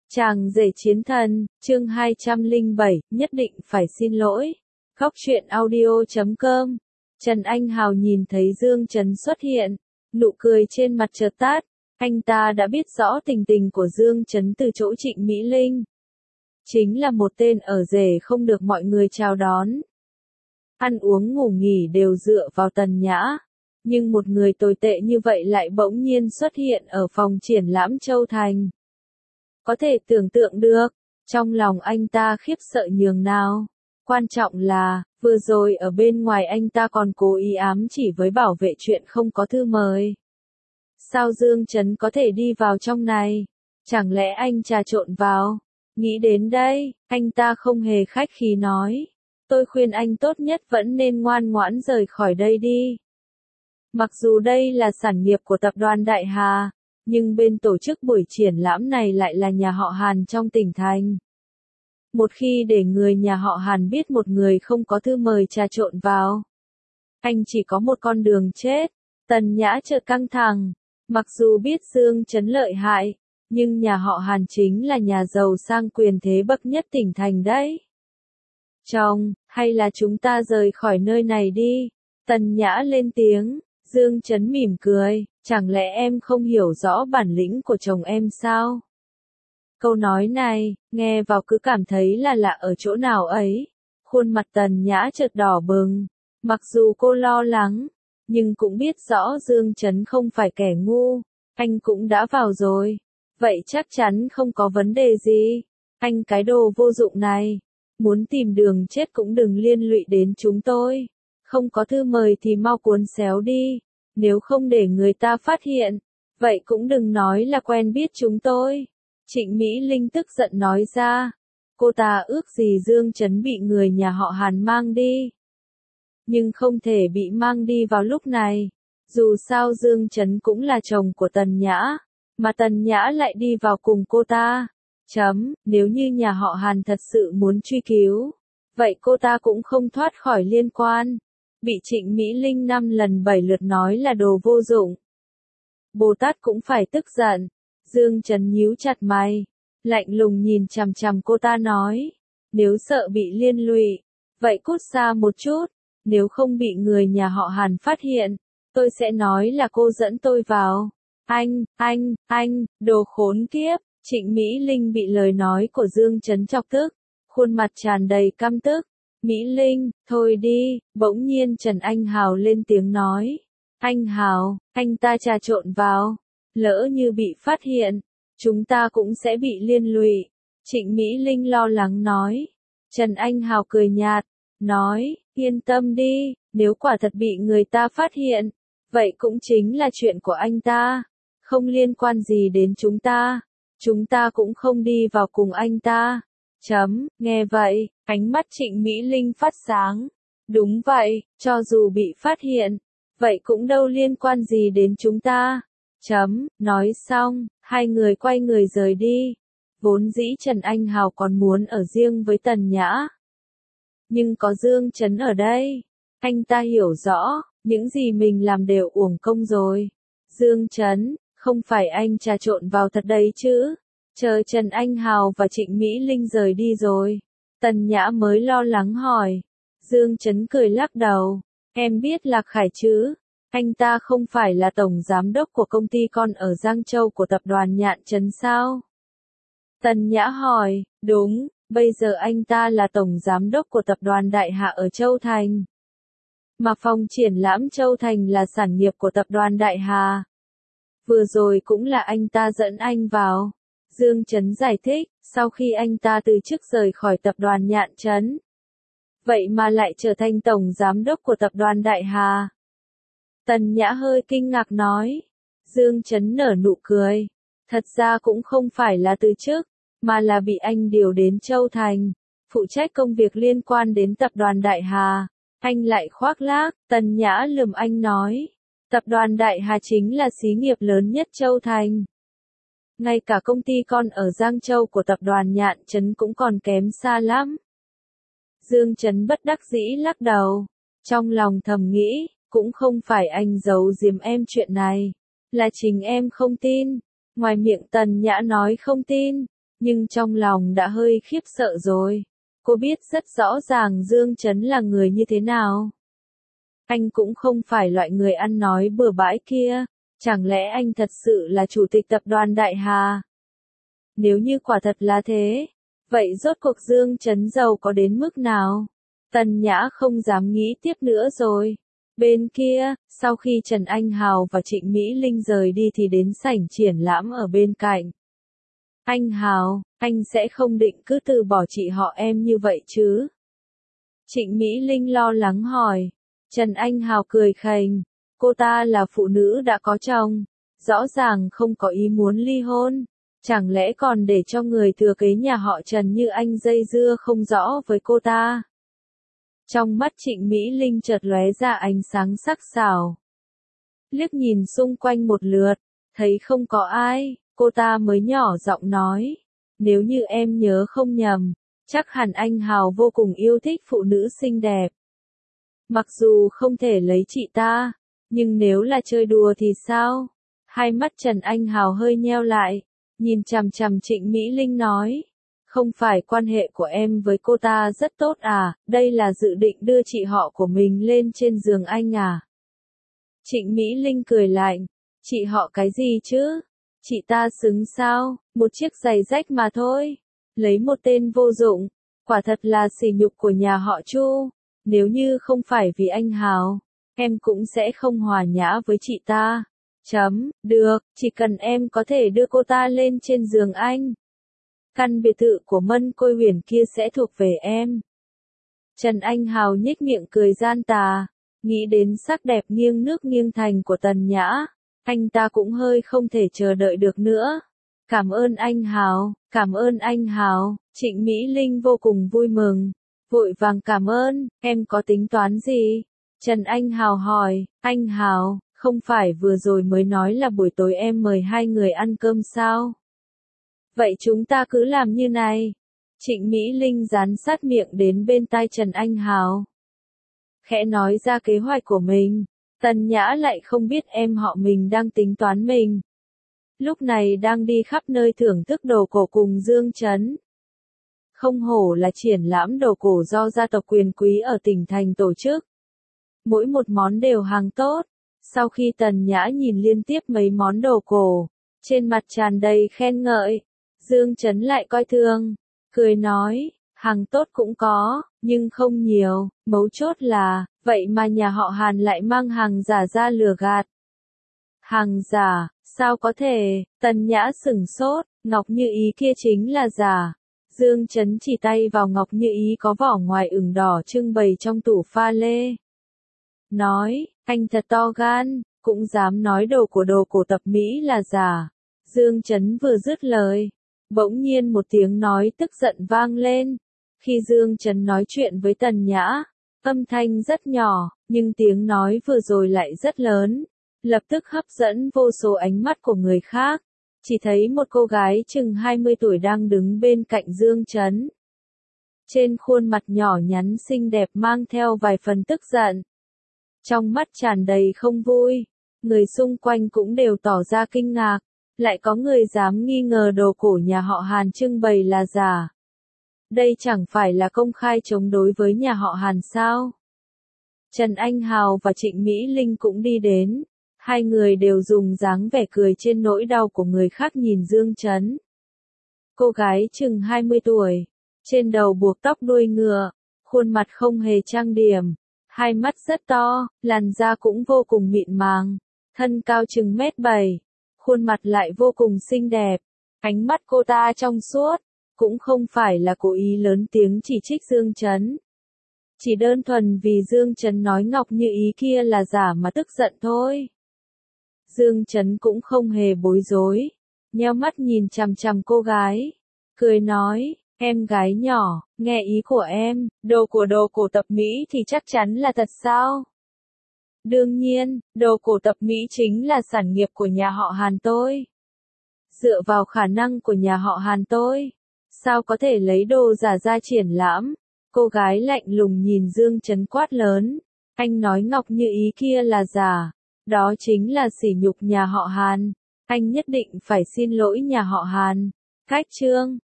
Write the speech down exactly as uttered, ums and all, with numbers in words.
Chàng rể chiến thần, chương hai trăm lẻ bảy, nhất định phải xin lỗi. Góc truyện audio chấm com. Trần Anh Hào nhìn thấy Dương Trấn xuất hiện, nụ cười trên mặt chợt tắt, anh ta đã biết rõ tình tình của Dương Trấn từ chỗ Trịnh Mỹ Linh. Chính là một tên ở rể không được mọi người chào đón. Ăn uống ngủ nghỉ đều dựa vào Tần Nhã. Nhưng một người tồi tệ như vậy lại bỗng nhiên xuất hiện ở phòng triển lãm Châu Thành. Có thể tưởng tượng được, trong lòng anh ta khiếp sợ nhường nào. Quan trọng là, vừa rồi ở bên ngoài anh ta còn cố ý ám chỉ với bảo vệ chuyện không có thư mời. Sao Dương Trấn có thể đi vào trong này? Chẳng lẽ anh trà trộn vào? Nghĩ đến đây, anh ta không hề khách khí nói. Tôi khuyên anh tốt nhất vẫn nên ngoan ngoãn rời khỏi đây đi. Mặc dù đây là sản nghiệp của tập đoàn Đại Hà, nhưng bên tổ chức buổi triển lãm này lại là nhà họ Hàn trong tỉnh thành. Một khi để người nhà họ Hàn biết một người không có thư mời trà trộn vào, anh chỉ có một con đường chết. Tần Nhã chợt căng thẳng, mặc dù biết Dương Trấn lợi hại, nhưng nhà họ Hàn chính là nhà giàu sang quyền thế bậc nhất tỉnh thành đấy. Chồng, hay là chúng ta rời khỏi nơi này đi? Tần Nhã lên tiếng. Dương Trấn mỉm cười, chẳng lẽ em không hiểu rõ bản lĩnh của chồng em sao? Câu nói này, nghe vào cứ cảm thấy là lạ ở chỗ nào ấy. Khuôn mặt Tần Nhã chợt đỏ bừng, mặc dù cô lo lắng, nhưng cũng biết rõ Dương Trấn không phải kẻ ngu, anh cũng đã vào rồi, vậy chắc chắn không có vấn đề gì. Anh cái đồ vô dụng này, muốn tìm đường chết cũng đừng liên lụy đến chúng tôi. Không có thư mời thì mau cuốn xéo đi, nếu không để người ta phát hiện, vậy cũng đừng nói là quen biết chúng tôi. Trịnh Mỹ Linh tức giận nói ra, cô ta ước gì Dương Trấn bị người nhà họ Hàn mang đi. Nhưng không thể bị mang đi vào lúc này, dù sao Dương Trấn cũng là chồng của Tần Nhã, mà Tần Nhã lại đi vào cùng cô ta. Chấm, nếu như nhà họ Hàn thật sự muốn truy cứu, vậy cô ta cũng không thoát khỏi liên quan. Bị Trịnh Mỹ Linh năm lần bảy lượt nói là đồ vô dụng. Bồ Tát cũng phải tức giận. Dương Trấn nhíu chặt mày, lạnh lùng nhìn chằm chằm cô ta nói, nếu sợ bị liên lụy, vậy cút xa một chút, nếu không bị người nhà họ Hàn phát hiện, tôi sẽ nói là cô dẫn tôi vào. Anh, anh, anh, đồ khốn kiếp. Trịnh Mỹ Linh bị lời nói của Dương Trấn chọc tức, khuôn mặt tràn đầy căm tức. Mỹ Linh, thôi đi. Bỗng nhiên Trần Anh Hào lên tiếng nói. Anh Hào, anh ta trà trộn vào, lỡ như bị phát hiện, chúng ta cũng sẽ bị liên lụy. Trịnh Mỹ Linh lo lắng nói. Trần Anh Hào cười nhạt, nói, yên tâm đi, nếu quả thật bị người ta phát hiện, vậy cũng chính là chuyện của anh ta, không liên quan gì đến chúng ta, chúng ta cũng không đi vào cùng anh ta. Chấm, nghe vậy, ánh mắt Trịnh Mỹ Linh phát sáng. Đúng vậy, cho dù bị phát hiện, vậy cũng đâu liên quan gì đến chúng ta. Chấm, nói xong, hai người quay người rời đi. Vốn dĩ Trần Anh Hào còn muốn ở riêng với Tần Nhã. Nhưng có Dương Trấn ở đây, anh ta hiểu rõ, những gì mình làm đều uổng công rồi. Dương Trấn, không phải anh trà trộn vào thật đấy chứ? Chờ Trần Anh Hào và Trịnh Mỹ Linh rời đi rồi, Tần Nhã mới lo lắng hỏi. Dương Trấn cười lắc đầu, em biết Lạc Khải chứ? Anh ta không phải là tổng giám đốc của công ty con ở Giang Châu của tập đoàn Nhạn Trấn sao? Tần Nhã hỏi, đúng, bây giờ anh ta là tổng giám đốc của tập đoàn Đại Hạ ở Châu Thành. Mà phòng triển lãm Châu Thành là sản nghiệp của tập đoàn Đại Hà. Vừa rồi cũng là anh ta dẫn anh vào. Dương Trấn giải thích, sau khi anh ta từ chức rời khỏi tập đoàn Nhạn Trấn, vậy mà lại trở thành tổng giám đốc của tập đoàn Đại Hà. Tần Nhã hơi kinh ngạc nói. Dương Trấn nở nụ cười. Thật ra cũng không phải là từ chức, mà là bị anh điều đến Châu Thành, phụ trách công việc liên quan đến tập đoàn Đại Hà. Anh lại khoác lác. Tần Nhã lườm anh nói. Tập đoàn Đại Hà chính là xí nghiệp lớn nhất Châu Thành. Ngay cả công ty con ở Giang Châu của tập đoàn Nhạn Trấn cũng còn kém xa lắm. Dương Trấn bất đắc dĩ lắc đầu. Trong lòng thầm nghĩ, cũng không phải anh giấu giếm em chuyện này, là chính em không tin. Ngoài miệng Tần Nhã nói không tin, nhưng trong lòng đã hơi khiếp sợ rồi. Cô biết rất rõ ràng Dương Chấn là người như thế nào. Anh cũng không phải loại người ăn nói bừa bãi kia, chẳng lẽ anh thật sự là chủ tịch tập đoàn Đại Hà? Nếu như quả thật là thế, vậy rốt cuộc Dương Chấn giàu có đến mức nào? Tần Nhã không dám nghĩ tiếp nữa rồi. Bên kia, sau khi Trần Anh Hào và Trịnh Mỹ Linh rời đi thì đến sảnh triển lãm ở bên cạnh. Anh Hào, anh sẽ không định cứ từ bỏ chị họ em như vậy chứ? Trịnh Mỹ Linh lo lắng hỏi. Trần Anh Hào cười khành. Cô ta là phụ nữ đã có chồng, rõ ràng không có ý muốn ly hôn. Chẳng lẽ còn để cho người thừa kế nhà họ Trần như anh dây dưa không rõ với cô ta? Trong mắt Trịnh Mỹ Linh chợt lóe ra ánh sáng sắc sảo. Liếc nhìn xung quanh một lượt, thấy không có ai, cô ta mới nhỏ giọng nói. Nếu như em nhớ không nhầm, chắc hẳn anh Hào vô cùng yêu thích phụ nữ xinh đẹp. Mặc dù không thể lấy chị ta, nhưng nếu là chơi đùa thì sao? Hai mắt Trần Anh Hào hơi nheo lại, nhìn chằm chằm Trịnh Mỹ Linh nói. Không phải quan hệ của em với cô ta rất tốt à, đây là dự định đưa chị họ của mình lên trên giường anh à? Trịnh Mỹ Linh cười lạnh, chị họ cái gì chứ? Chị ta xứng sao, một chiếc giày rách mà thôi. Lấy một tên vô dụng, quả thật là sỉ nhục của nhà họ Chu. Nếu như không phải vì anh Hào, em cũng sẽ không hòa nhã với chị ta. Chấm, được, chỉ cần em có thể đưa cô ta lên trên giường anh. Căn biệt thự của Mân Côi Huyền kia sẽ thuộc về em. Trần Anh Hào nhếch miệng cười gian tà, nghĩ đến sắc đẹp nghiêng nước nghiêng thành của Tần Nhã, anh ta cũng hơi không thể chờ đợi được nữa. Cảm ơn anh Hào, cảm ơn anh Hào, Trịnh Mỹ Linh vô cùng vui mừng, vội vàng cảm ơn, em có tính toán gì? Trần Anh Hào hỏi, anh Hào, không phải vừa rồi mới nói là buổi tối em mời hai người ăn cơm sao? Vậy chúng ta cứ làm như này. Trịnh Mỹ Linh dán sát miệng đến bên tai Trần Anh Hào. Khẽ nói ra kế hoạch của mình. Tần Nhã lại không biết em họ mình đang tính toán mình. Lúc này đang đi khắp nơi thưởng thức đồ cổ cùng Dương Chấn. Không hổ là triển lãm đồ cổ do gia tộc quyền quý ở tỉnh thành tổ chức. Mỗi một món đều hàng tốt. Sau khi Tần Nhã nhìn liên tiếp mấy món đồ cổ, trên mặt tràn đầy khen ngợi. Dương Chấn lại coi thường, cười nói, hàng tốt cũng có, nhưng không nhiều, mấu chốt là, vậy mà nhà họ Hàn lại mang hàng giả ra lừa gạt. Hàng giả, sao có thể? Tần Nhã sửng sốt, ngọc như ý kia chính là giả. Dương Chấn chỉ tay vào ngọc như ý có vỏ ngoài ửng đỏ trưng bày trong tủ pha lê. Nói, anh thật to gan, cũng dám nói đồ của đồ cổ tập Mỹ là giả. Dương Chấn vừa dứt lời, bỗng nhiên một tiếng nói tức giận vang lên. Khi Dương Chấn nói chuyện với Tần Nhã, âm thanh rất nhỏ, nhưng tiếng nói vừa rồi lại rất lớn, lập tức hấp dẫn vô số ánh mắt của người khác. Chỉ thấy một cô gái chừng hai mươi tuổi đang đứng bên cạnh Dương Chấn. Trên khuôn mặt nhỏ nhắn xinh đẹp mang theo vài phần tức giận. Trong mắt tràn đầy không vui, người xung quanh cũng đều tỏ ra kinh ngạc. Lại có người dám nghi ngờ đồ cổ nhà họ Hàn trưng bày là giả. Đây chẳng phải là công khai chống đối với nhà họ Hàn sao? Trần Anh Hào và Trịnh Mỹ Linh cũng đi đến. Hai người đều dùng dáng vẻ cười trên nỗi đau của người khác nhìn Dương Chấn. Cô gái chừng hai mươi tuổi, trên đầu buộc tóc đuôi ngựa, khuôn mặt không hề trang điểm, hai mắt rất to, làn da cũng vô cùng mịn màng, thân cao chừng mét bảy. Khuôn mặt lại vô cùng xinh đẹp, ánh mắt cô ta trong suốt, cũng không phải là cố ý lớn tiếng chỉ trích Dương Chấn. Chỉ đơn thuần vì Dương Chấn nói ngọc như ý kia là giả mà tức giận thôi. Dương Chấn cũng không hề bối rối, nheo mắt nhìn chằm chằm cô gái, cười nói, em gái nhỏ, nghe ý của em, đồ của đồ cổ tập Mỹ thì chắc chắn là thật sao? Đương nhiên, đồ cổ tập Mỹ chính là sản nghiệp của nhà họ Hàn tôi. Dựa vào khả năng của nhà họ Hàn tôi, sao có thể lấy đồ giả ra triển lãm? Cô gái lạnh lùng nhìn Dương Chấn quát lớn, anh nói ngọc như ý kia là giả, đó chính là sỉ nhục nhà họ Hàn, anh nhất định phải xin lỗi nhà họ Hàn. Cách chương